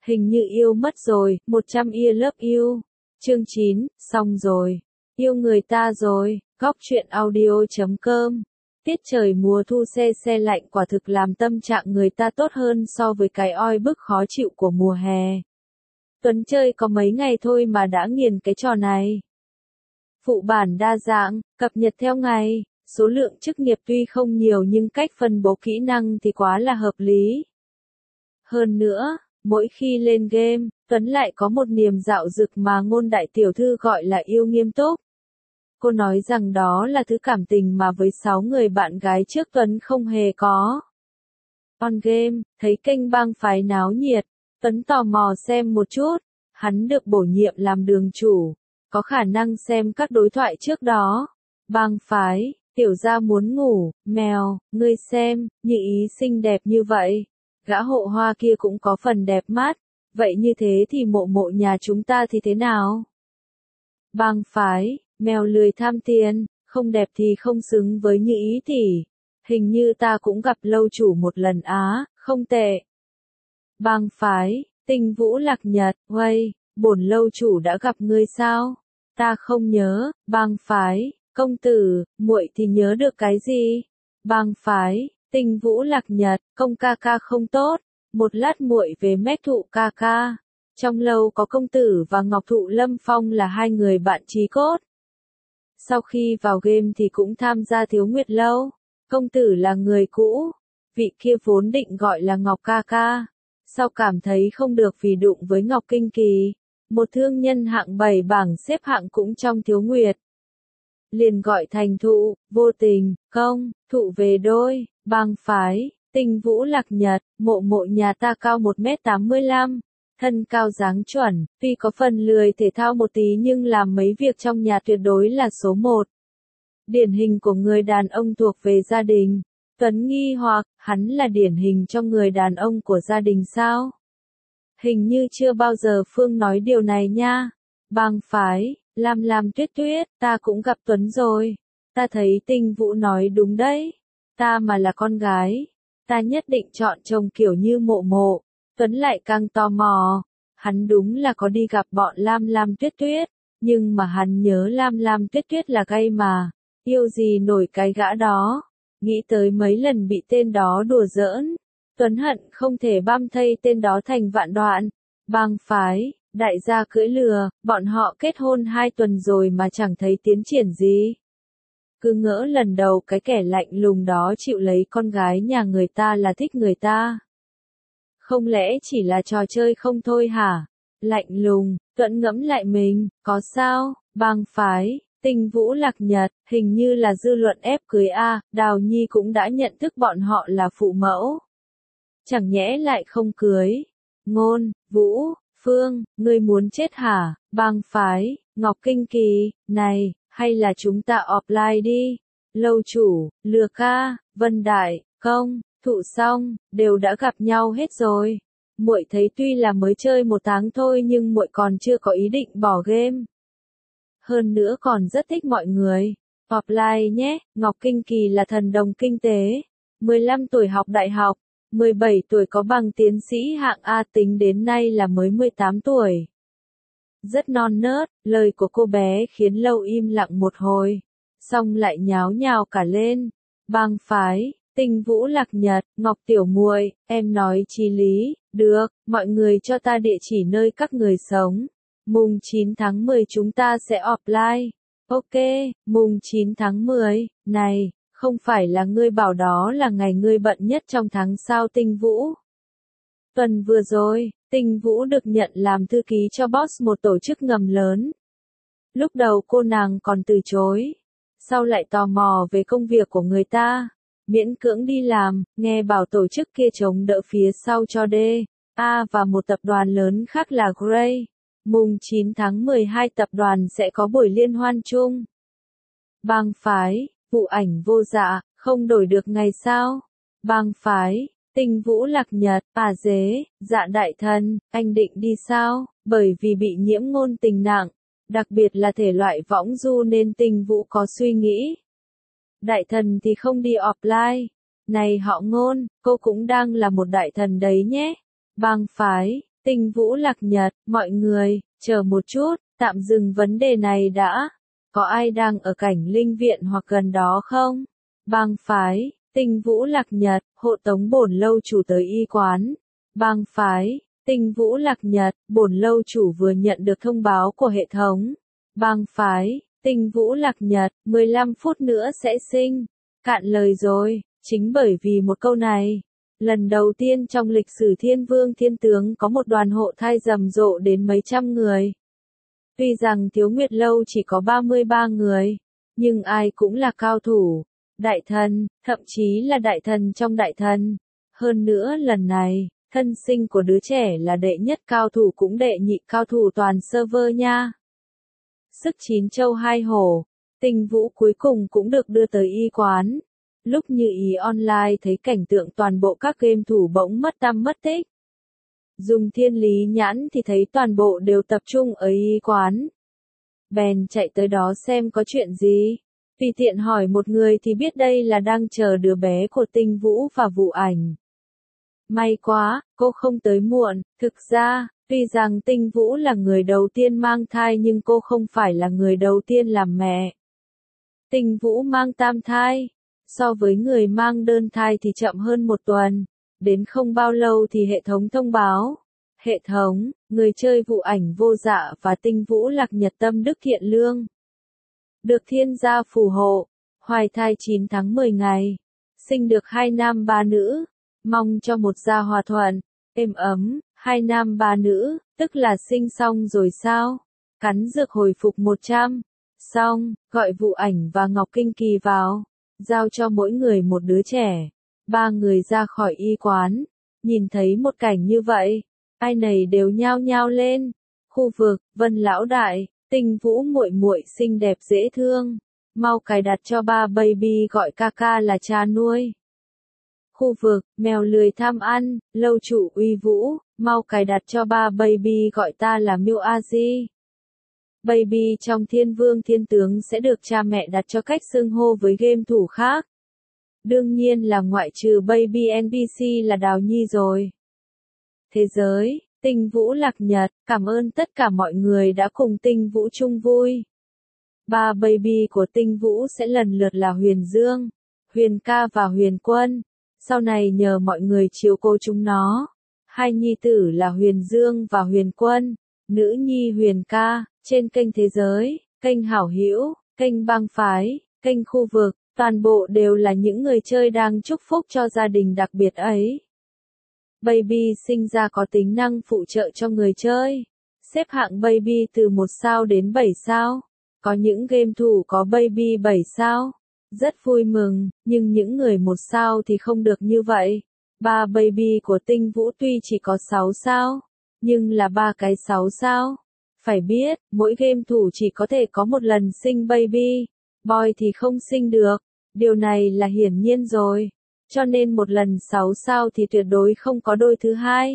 Hình như yêu mất rồi, 100 year love you. Chương 9, xong rồi. Yêu người ta rồi, góc chuyện audio.com. Tiết trời mùa thu se lạnh quả thực làm tâm trạng người ta tốt hơn so với cái oi bức khó chịu của mùa hè. Tuấn chơi có mấy ngày thôi mà đã nghiền cái trò này. Phụ bản đa dạng, cập nhật theo ngày, số lượng chức nghiệp tuy không nhiều nhưng cách phân bố kỹ năng thì quá là hợp lý. Hơn nữa, mỗi khi lên game, Tuấn lại có một niềm dạo dực mà Ngôn đại tiểu thư gọi là yêu nghiêm túc. Cô nói rằng đó là thứ cảm tình mà với 6 người bạn gái trước Tuấn không hề có. On game, thấy kênh bang phái náo nhiệt, Tuấn tò mò xem một chút, hắn được bổ nhiệm làm đường chủ, có khả năng xem các đối thoại trước đó. Bang phái, tiểu gia muốn ngủ, mèo, ngươi xem, như ý xinh đẹp như vậy. Gã hộ hoa kia cũng có phần đẹp mắt, vậy như thế thì mộ mộ nhà chúng ta thì thế nào? Bang phái, mèo lười tham tiền, không đẹp thì không xứng với như ý tỷ. Hình như ta cũng gặp lâu chủ một lần á, không tệ. Bang phái, Tinh Vũ Lạc Nhật, uây, bổn lâu chủ đã gặp ngươi sao? Ta không nhớ. Bang phái, công tử, muội thì nhớ được cái gì? Bang phái, Tinh Vũ Lạc Nhật, công ca ca không tốt, một lát muội về mách thụ ca ca. Trong lâu có công tử và Ngọc Thụ Lâm Phong là hai người bạn chí cốt. Sau khi vào game thì cũng tham gia Thiếu Nguyệt lâu. Công tử là người cũ, vị kia vốn định gọi là Ngọc ca ca. Sau cảm thấy không được vì đụng với Ngọc Kinh Kỳ, một thương nhân hạng 7 bảng xếp hạng cũng trong Thiếu Nguyệt. Liền gọi thành Thụ, vô tình, công, Thụ về đôi. Bang phái, Tinh Vũ Lạc Nhật, mộ mộ nhà ta cao 1m85, thân cao dáng chuẩn, tuy có phần lười thể thao một tí nhưng làm mấy việc trong nhà tuyệt đối là số 1. Điển hình của người đàn ông thuộc về gia đình. Tuấn nghi hoặc, hắn là điển hình cho người đàn ông của gia đình sao? Hình như chưa bao giờ Phương nói điều này nha. Bang phái, Lam Tuyết Tuyết, ta cũng gặp Tuấn rồi. Ta thấy Tinh Vũ nói đúng đấy. Ta mà là con gái, ta nhất định chọn chồng kiểu như mộ mộ. Tuấn lại càng tò mò. Hắn đúng là có đi gặp bọn Lam Tuyết Tuyết, nhưng mà hắn nhớ Lam Tuyết Tuyết là gay mà. Yêu gì nổi cái gã đó. Nghĩ tới mấy lần bị tên đó đùa giỡn, Tuấn hận không thể băm thây tên đó thành vạn đoạn. Bang phái, đại gia cưỡi lừa, bọn họ kết hôn 2 tuần rồi mà chẳng thấy tiến triển gì. Cứ ngỡ lần đầu cái kẻ lạnh lùng đó chịu lấy con gái nhà người ta là thích người ta. Không lẽ chỉ là trò chơi không thôi hả? Lạnh lùng, Tuấn ngẫm lại mình, có sao? Bang phái, Tinh Vũ Lạc Nhật, hình như là dư luận ép cưới a, Đào Nhi cũng đã nhận thức bọn họ là phụ mẫu. Chẳng nhẽ lại không cưới. Ngôn, Vũ, Phương, ngươi muốn chết hả? Bang phái, Ngọc Kinh Kỳ, này, hay là chúng ta offline đi? Lâu chủ, Lừa ca, Vân Đại, Công, Thụ xong, đều đã gặp nhau hết rồi. Muội thấy tuy là mới chơi 1 tháng thôi nhưng muội còn chưa có ý định bỏ game. Hơn nữa còn rất thích mọi người. Offline nhé, Ngọc Kinh Kỳ là thần đồng kinh tế. 15 tuổi học đại học, 17 tuổi có bằng tiến sĩ hạng A, tính đến nay là mới 18 tuổi. Rất non nớt, lời của cô bé khiến Lâu im lặng một hồi. Xong lại nháo nhào cả lên. Bang phái, Tinh Vũ Lạc Nhật, Ngọc tiểu muội, em nói chí lý, được, mọi người cho ta địa chỉ nơi các người sống. Mùng 9 tháng 10 chúng ta sẽ offline. Ok, mùng 9 tháng 10, này, không phải là ngươi bảo đó là ngày ngươi bận nhất trong tháng sao Tinh Vũ? Tuần vừa rồi, Tinh Vũ được nhận làm thư ký cho boss một tổ chức ngầm lớn. Lúc đầu cô nàng còn từ chối, sau lại tò mò về công việc của người ta, miễn cưỡng đi làm, nghe bảo tổ chức kia chống đỡ phía sau cho D, A và một tập đoàn lớn khác là Grey. Mùng 9 tháng 12 tập đoàn sẽ có buổi liên hoan chung. Bang phái, Vụ Ảnh Vô Dạ, không đổi được ngày sao? Bang phái, Tinh Vũ Lạc Nhật, dế, Dạ đại thần, anh định đi sao? Bởi vì bị nhiễm ngôn tình nặng, đặc biệt là thể loại võng du nên Tinh Vũ có suy nghĩ. Đại thần thì không đi offline. Này họ Ngôn, cô cũng đang là một đại thần đấy nhé. Bang phái, Tinh Vũ Lạc Nhật, mọi người, chờ một chút, tạm dừng vấn đề này đã. Có ai đang ở cảnh linh viện hoặc gần đó không? Bang phái, Tinh Vũ Lạc Nhật, hộ tống bổn lâu chủ tới y quán. Bang phái, Tinh Vũ Lạc Nhật, bổn lâu chủ vừa nhận được thông báo của hệ thống. Bang phái, Tinh Vũ Lạc Nhật, 15 phút nữa sẽ sinh. Cạn lời rồi, chính bởi vì một câu này. Lần đầu tiên trong lịch sử Thiên Vương Thiên Tướng có một đoàn hộ thai rầm rộ đến mấy trăm người. Tuy rằng Thiếu Nguyệt Lâu chỉ có 33 người, nhưng ai cũng là cao thủ, đại thần, thậm chí là đại thần trong đại thần. Hơn nữa lần này, thân sinh của đứa trẻ là đệ nhất cao thủ cũng đệ nhị cao thủ toàn server nha. Sức chín châu hai hổ, Tinh Vũ cuối cùng cũng được đưa tới y quán. Lúc Như Ý online thấy cảnh tượng toàn bộ các game thủ bỗng mất tăm mất tích. Dùng thiên lý nhãn thì thấy toàn bộ đều tập trung ở y quán. Bèn chạy tới đó xem có chuyện gì. Tùy tiện hỏi một người thì biết đây là đang chờ đứa bé của Tinh Vũ và Vũ Ảnh. May quá, cô không tới muộn. Thực ra, tuy rằng Tinh Vũ là người đầu tiên mang thai nhưng cô không phải là người đầu tiên làm mẹ. Tinh Vũ mang tam thai. So với người mang đơn thai thì chậm hơn một tuần. Đến không bao lâu thì hệ thống thông báo. Hệ thống, người chơi Vũ Ảnh Vô Dạ và Tinh Vũ Lạc Nhật tâm đức thiện lương. Được thiên gia phù hộ. Hoài thai 9 tháng 10 ngày. Sinh được 2 nam 3 nữ. Mong cho một gia hòa thuận, êm ấm, 2 nam 3 nữ, tức là sinh xong rồi sao? Cắn dược hồi phục 100. Xong, gọi Vũ Ảnh và Ngọc Kinh Kỳ vào. Giao cho mỗi người một đứa trẻ. 3 người ra khỏi y quán. Nhìn thấy một cảnh như vậy, ai nấy đều nhao nhao lên. Khu vực, Vân Lão Đại, Tinh Vũ muội muội xinh đẹp dễ thương. Mau cài đặt cho ba baby gọi ca là cha nuôi. Khu vực, mèo lười tham ăn, lâu chủ uy vũ, mau cài đặt cho ba baby gọi ta là Miu Aji. Baby trong Thiên Vương Thiên Tướng sẽ được cha mẹ đặt cho cách xưng hô với game thủ khác. Đương nhiên là ngoại trừ baby NPC là Đào Nhi rồi. Thế giới, Tinh Vũ Lạc Nhật, cảm ơn tất cả mọi người đã cùng Tinh Vũ chung vui. Ba baby của Tinh Vũ sẽ lần lượt là Huyền Dương, Huyền Ca và Huyền Quân. Sau này nhờ mọi người chiếu cố chúng nó. 2 nhi tử là Huyền Dương và Huyền Quân, nữ nhi Huyền Ca, trên kênh Thế Giới, kênh Hảo Hữu, kênh Bang Phái, kênh Khu Vực, toàn bộ đều là những người chơi đang chúc phúc cho gia đình đặc biệt ấy. Baby sinh ra có tính năng phụ trợ cho người chơi. Xếp hạng baby từ 1 sao đến 7 sao. Có những game thủ có baby 7 sao. Rất vui mừng, nhưng những người 1 sao thì không được như vậy. 3 baby của Tinh Vũ tuy chỉ có 6 sao, nhưng là 3 cái 6 sao. Phải biết, mỗi game thủ chỉ có thể có một lần sinh baby, boy thì không sinh được. Điều này là hiển nhiên rồi. Cho nên một lần 6 sao thì tuyệt đối không có đôi thứ hai.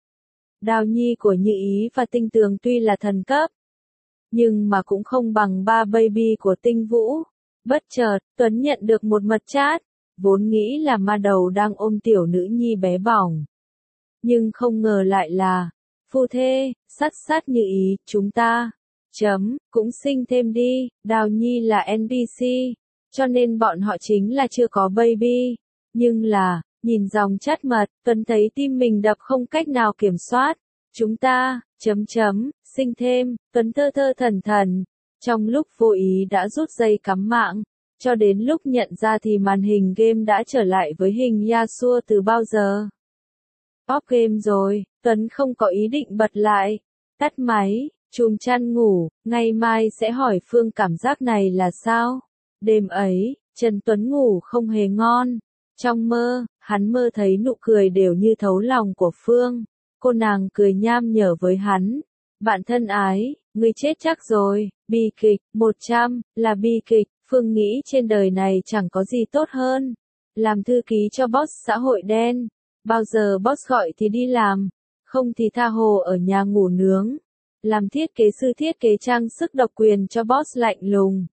Đào Nhi của Như Ý và Tinh Tường tuy là thần cấp, nhưng mà cũng không bằng 3 baby của Tinh Vũ. Bất chợt, Tuấn nhận được một mật chat, vốn nghĩ là ma đầu đang ôm tiểu nữ nhi bé bỏng. Nhưng không ngờ lại là, phu thê, sát Như Ý, chúng ta, cũng sinh thêm đi, Đào Nhi là NPC, cho nên bọn họ chính là chưa có baby. Nhưng là, nhìn dòng chat mật, Tuấn thấy tim mình đập không cách nào kiểm soát. Chúng ta, sinh thêm, Tuấn thơ thẩn. Trong lúc vô ý đã rút dây cắm mạng, cho đến lúc nhận ra thì màn hình game đã trở lại với hình Yasuo từ bao giờ. Off game rồi, Tuấn không có ý định bật lại. Tắt máy, chùm chăn ngủ, ngày mai sẽ hỏi Phương cảm giác này là sao. Đêm ấy, Trần Tuấn ngủ không hề ngon. Trong mơ, hắn mơ thấy nụ cười đều như thấu lòng của Phương. Cô nàng cười nham nhở với hắn. Bạn thân ái, ngươi chết chắc rồi, bi kịch, 100, là bi kịch. Phương nghĩ trên đời này chẳng có gì tốt hơn. Làm thư ký cho boss xã hội đen. Bao giờ boss gọi thì đi làm, không thì tha hồ ở nhà ngủ nướng. Làm thiết kế sư thiết kế trang sức độc quyền cho boss lạnh lùng.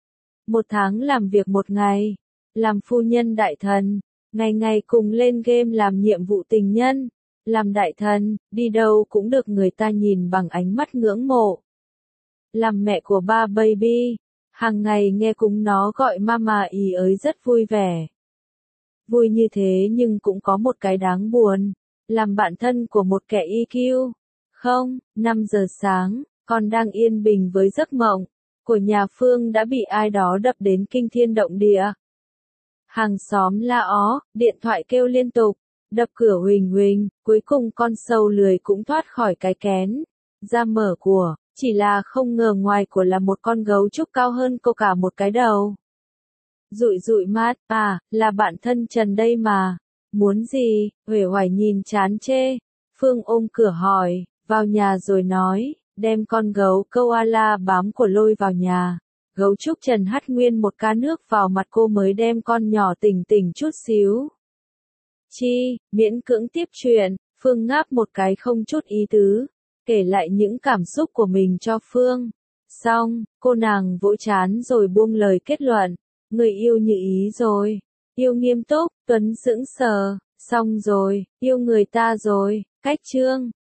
1 tháng làm việc 1 ngày. Làm phu nhân đại thần, ngày ngày cùng lên game làm nhiệm vụ tình nhân. Làm đại thần, đi đâu cũng được người ta nhìn bằng ánh mắt ngưỡng mộ. Làm mẹ của ba baby, hàng ngày nghe chúng nó gọi mama ý ới rất vui vẻ. Vui như thế nhưng cũng có một cái đáng buồn, làm bạn thân của một kẻ EQ. Không, 5 giờ sáng, con đang yên bình với giấc mộng của nhà Phương đã bị ai đó đập đến kinh thiên động địa. Hàng xóm la ó, điện thoại kêu liên tục, đập cửa huỳnh huỳnh, cuối cùng con sâu lười cũng thoát khỏi cái kén. Ra mở của, chỉ là không ngờ ngoài của là một con gấu trúc cao hơn cô cả một cái đầu. Dụi dụi mắt, à, là bạn thân Trần đây mà. Muốn gì, uể oải nhìn chán chê. Phương ôm cửa hỏi, vào nhà rồi nói, đem con gấu koala bám của lôi vào nhà. Gấu trúc Trần hắt nguyên một cá nước vào mặt cô mới đem con nhỏ tỉnh tỉnh chút xíu. Chi, miễn cưỡng tiếp chuyện, Phương ngáp một cái không chút ý tứ, kể lại những cảm xúc của mình cho Phương. Xong, cô nàng vỗ trán rồi buông lời kết luận, người yêu như ý rồi, yêu nghiêm túc, Tuấn sững sờ, xong rồi, yêu người ta rồi, cách chương.